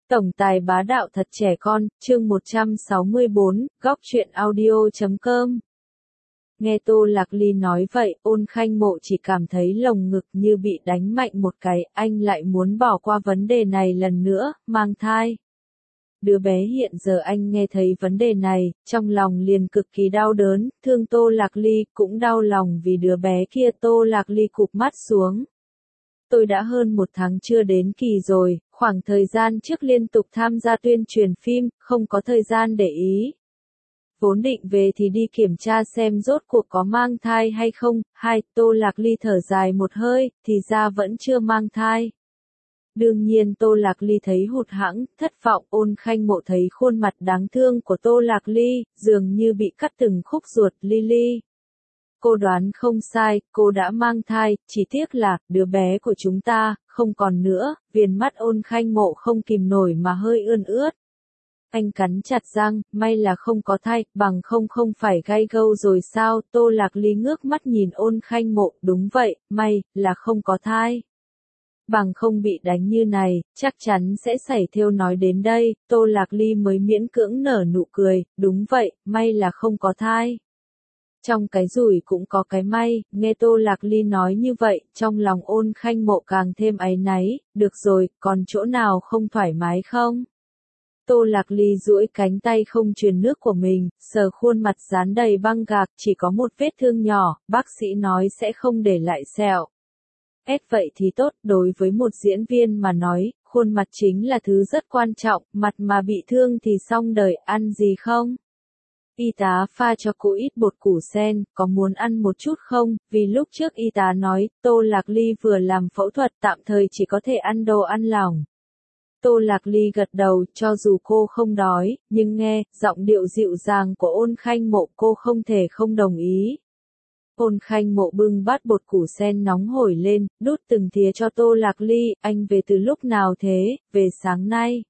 Tổng tài bá đạo thật trẻ con, chương 164, góc truyện audio.com. Nghe Tô Lạc Ly nói vậy, Ôn Khanh Mộ chỉ cảm thấy lồng ngực như bị đánh mạnh một cái, anh lại muốn bỏ qua vấn đề này lần nữa, mang thai. Đứa bé hiện giờ anh nghe thấy vấn đề này, trong lòng liền cực kỳ đau đớn, thương Tô Lạc Ly, cũng đau lòng vì đứa bé kia. Tô Lạc Ly cụp mắt xuống. Tôi đã hơn 1 tháng chưa đến kỳ rồi, khoảng thời gian trước liên tục tham gia tuyên truyền phim, không có thời gian để ý. Vốn định về thì đi kiểm tra xem rốt cuộc có mang thai hay không. Tô Lạc Ly thở dài một hơi, thì ra vẫn chưa mang thai. Đương nhiên Tô Lạc Ly thấy hụt hẫng, thất vọng. Ôn Khanh Mộ thấy khuôn mặt đáng thương của Tô Lạc Ly, dường như bị cắt từng khúc ruột. Ly, cô đoán không sai, cô đã mang thai, chỉ tiếc là, đứa bé của chúng ta, không còn nữa. Viền mắt Ôn Khanh Mộ không kìm nổi mà hơi ươn ướt. Anh cắn chặt răng, may là không có thai, bằng không phải gay gâu rồi sao. Tô Lạc Ly ngước mắt nhìn Ôn Khanh Mộ, đúng vậy, may là không có thai. Bằng không bị đánh như này, chắc chắn sẽ xảy thêu. Nói đến đây, Tô Lạc Ly mới miễn cưỡng nở nụ cười, đúng vậy, may là không có thai. Trong cái rủi cũng có cái may. Nghe Tô Lạc Ly nói như vậy, trong lòng Ôn Khanh Mộ càng thêm áy náy. Được rồi, còn chỗ nào không thoải mái không? Tô Lạc Ly duỗi cánh tay không truyền nước của mình, sờ khuôn mặt dán đầy băng gạc, chỉ có một vết thương nhỏ, bác sĩ nói sẽ không để lại sẹo. Vậy thì tốt, đối với một diễn viên mà nói, khuôn mặt chính là thứ rất quan trọng, mặt mà bị thương thì xong đời. Ăn gì không? Y tá pha cho cô ít bột củ sen, có muốn ăn một chút không? Vì lúc trước y tá nói, Tô Lạc Ly vừa làm phẫu thuật, tạm thời chỉ có thể ăn đồ ăn lỏng. Tô Lạc Ly gật đầu, cho dù cô không đói, nhưng nghe giọng điệu dịu dàng của Ôn Khanh Mộ, cô không thể không đồng ý. Ôn Khanh Mộ bưng bát bột củ sen nóng hổi lên, đút từng thìa cho Tô Lạc Ly. Anh về từ lúc nào thế? Về sáng nay.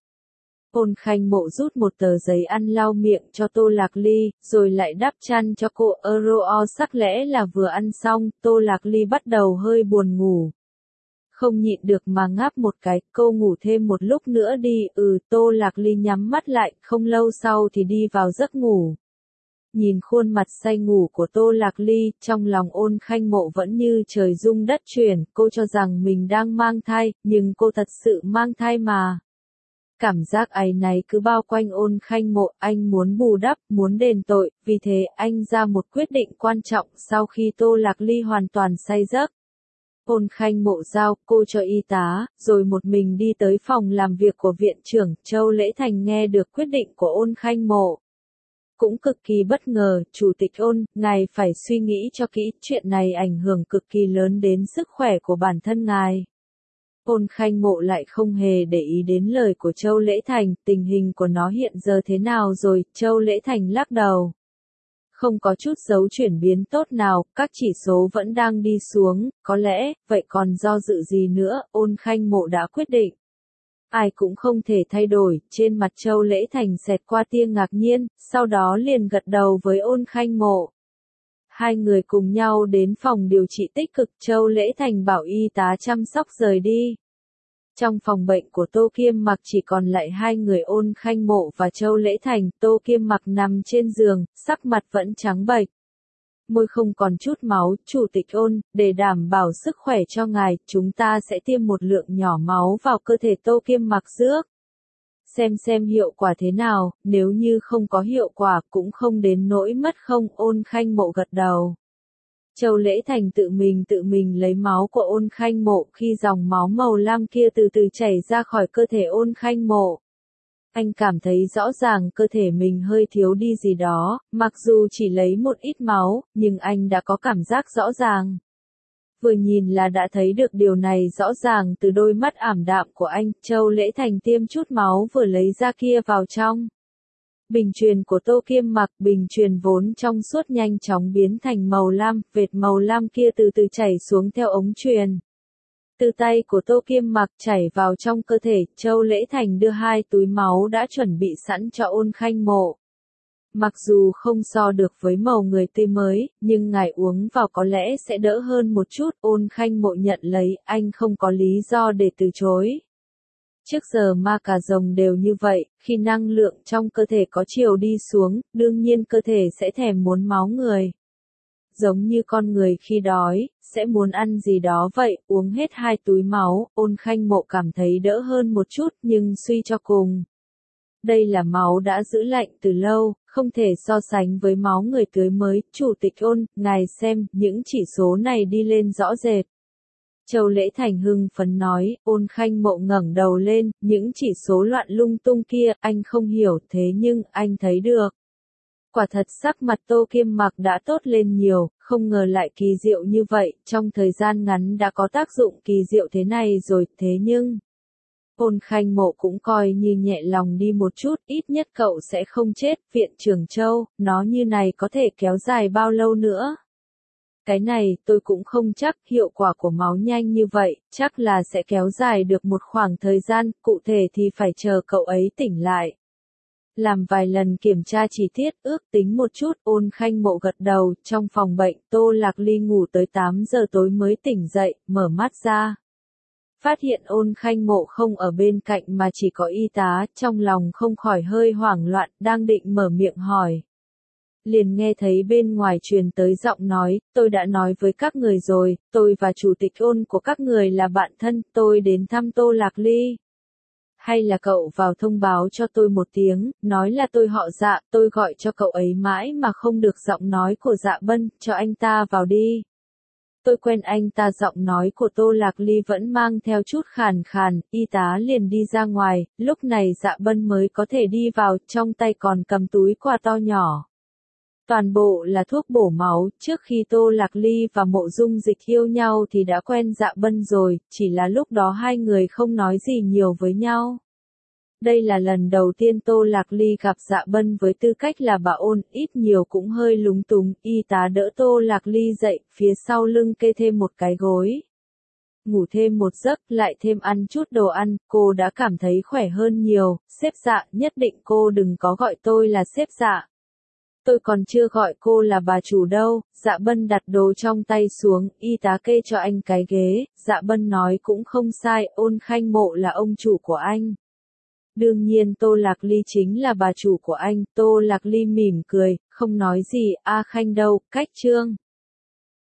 Ôn Khanh Mộ rút một tờ giấy ăn lau miệng cho Tô Lạc Ly, rồi lại đắp chăn cho cô. Sắc lẽ là vừa ăn xong, Tô Lạc Ly bắt đầu hơi buồn ngủ. Không nhịn được mà ngáp một cái, cô ngủ thêm một lúc nữa đi. Tô Lạc Ly nhắm mắt lại, không lâu sau thì đi vào giấc ngủ. Nhìn khuôn mặt say ngủ của Tô Lạc Ly, trong lòng Ôn Khanh Mộ vẫn như trời rung đất chuyển. Cô cho rằng mình đang mang thai, nhưng cô thật sự mang thai mà. Cảm giác áy náy cứ bao quanh Ôn Khanh Mộ, anh muốn bù đắp, muốn đền tội, vì thế anh ra một quyết định quan trọng. Sau khi Tô Lạc Ly hoàn toàn say giấc, Ôn Khanh Mộ giao cô cho y tá, rồi một mình đi tới phòng làm việc của viện trưởng. Châu Lễ Thành nghe được quyết định của Ôn Khanh Mộ, cũng cực kỳ bất ngờ. Chủ tịch Ôn, ngài phải suy nghĩ cho kỹ, chuyện này ảnh hưởng cực kỳ lớn đến sức khỏe của bản thân ngài. Ôn Khanh Mộ lại không hề để ý đến lời của Châu Lễ Thành. Tình hình của nó hiện giờ thế nào rồi? Châu Lễ Thành lắc đầu. Không có chút dấu chuyển biến tốt nào, các chỉ số vẫn đang đi xuống. Có lẽ, vậy còn do dự gì nữa? Ôn Khanh Mộ đã quyết định. Ai cũng không thể thay đổi. Trên mặt Châu Lễ Thành xẹt qua tia ngạc nhiên, sau đó liền gật đầu với Ôn Khanh Mộ. Hai người cùng nhau đến phòng điều trị tích cực. Châu Lễ Thành bảo y tá chăm sóc rời đi. Trong phòng bệnh của Tô Kiêm Mặc chỉ còn lại hai người, Ôn Khanh Mộ và Châu Lễ Thành. Tô Kiêm Mặc nằm trên giường, sắc mặt vẫn trắng bệch. Môi không còn chút máu. Chủ tịch Ôn, để đảm bảo sức khỏe cho ngài, chúng ta sẽ tiêm một lượng nhỏ máu vào cơ thể. Tô Kiêm Mặc rước. Xem hiệu quả thế nào, nếu như không có hiệu quả cũng không đến nỗi mất không. Ôn Khanh Mộ gật đầu. Châu Lễ Thành tự mình lấy máu của Ôn Khanh Mộ. Khi dòng máu màu lam kia từ từ chảy ra khỏi cơ thể Ôn Khanh Mộ, anh cảm thấy rõ ràng cơ thể mình hơi thiếu đi gì đó. Mặc dù chỉ lấy một ít máu, nhưng anh đã có cảm giác rõ ràng. Vừa nhìn là đã thấy được điều này rõ ràng từ đôi mắt ảm đạm của anh. Châu Lễ Thành tiêm chút máu vừa lấy ra kia vào trong bình truyền của Tô Kiêm Mặc. Bình truyền vốn trong suốt nhanh chóng biến thành màu lam, vệt màu lam kia từ từ chảy xuống theo ống truyền. Từ tay của Tô Kiêm Mặc chảy vào trong cơ thể. Châu Lễ Thành đưa 2 túi máu đã chuẩn bị sẵn cho Ôn Khanh Mộ. Mặc dù không so được với màu người tươi mới, nhưng ngài uống vào có lẽ sẽ đỡ hơn một chút. Ôn Khanh Mộ nhận lấy, anh không có lý do để từ chối. Trước giờ ma cà rồng đều như vậy, khi năng lượng trong cơ thể có chiều đi xuống, đương nhiên cơ thể sẽ thèm muốn máu người. Giống như con người khi đói, sẽ muốn ăn gì đó vậy, uống hết 2 túi máu, Ôn Khanh Mộ cảm thấy đỡ hơn một chút nhưng suy cho cùng. Đây là máu đã giữ lạnh từ lâu, không thể so sánh với máu người tưới mới. Chủ tịch Ôn, ngài xem, những chỉ số này đi lên rõ rệt. Châu Lễ Thành hưng phấn nói. Ôn Khanh Mộ ngẩng đầu lên, những chỉ số loạn lung tung kia, anh không hiểu, thế nhưng, anh thấy được. Quả thật sắc mặt Tô Kiêm Mặc đã tốt lên nhiều, không ngờ lại kỳ diệu như vậy, trong thời gian ngắn đã có tác dụng kỳ diệu thế này rồi, thế nhưng... Ôn Khanh Mộ cũng coi như nhẹ lòng đi một chút, ít nhất cậu sẽ không chết. Viện trưởng Châu, nó như này có thể kéo dài bao lâu nữa? Cái này, tôi cũng không chắc, hiệu quả của máu nhanh như vậy, chắc là sẽ kéo dài được một khoảng thời gian, cụ thể thì phải chờ cậu ấy tỉnh lại. Làm vài lần kiểm tra chi tiết, ước tính một chút, Ôn Khanh Mộ gật đầu. Trong phòng bệnh, Tô Lạc Ly ngủ tới 8 giờ tối mới tỉnh dậy, mở mắt ra. Phát hiện Ôn Khanh Mộ không ở bên cạnh mà chỉ có y tá, trong lòng không khỏi hơi hoảng loạn, đang định mở miệng hỏi. Liền nghe thấy bên ngoài truyền tới giọng nói, tôi đã nói với các người rồi, tôi và chủ tịch Ôn của các người là bạn thân, tôi đến thăm Tô Lạc Ly. Hay là cậu vào thông báo cho tôi một tiếng, nói là tôi họ Dạ, tôi gọi cho cậu ấy mãi mà không được giọng nói của Dạ Bân, cho anh ta vào đi. Tôi quen anh ta. Giọng nói của Tô Lạc Ly vẫn mang theo chút khàn khàn, y tá liền đi ra ngoài, lúc này Dạ Bân mới có thể đi vào, trong tay còn cầm túi quà to nhỏ. Toàn bộ là thuốc bổ máu, trước khi Tô Lạc Ly và Mộ Dung Dịch yêu nhau thì đã quen Dạ Bân rồi, chỉ là lúc đó hai người không nói gì nhiều với nhau. Đây là lần đầu tiên Tô Lạc Ly gặp Dạ Bân với tư cách là bà Ôn, ít nhiều cũng hơi lúng túng, y tá đỡ Tô Lạc Ly dậy, phía sau lưng kê thêm một cái gối. Ngủ thêm một giấc, lại thêm ăn chút đồ ăn, cô đã cảm thấy khỏe hơn nhiều. Sếp Dạ, nhất định cô đừng có gọi tôi là sếp Dạ. Tôi còn chưa gọi cô là bà chủ đâu. Dạ Bân đặt đồ trong tay xuống, y tá kê cho anh cái ghế. Dạ Bân nói cũng không sai, Ôn Khanh Mộ là ông chủ của anh. Đương nhiên Tô Lạc Ly chính là bà chủ của anh. Tô Lạc Ly mỉm cười, không nói gì. A Khanh đâu, cách Trương.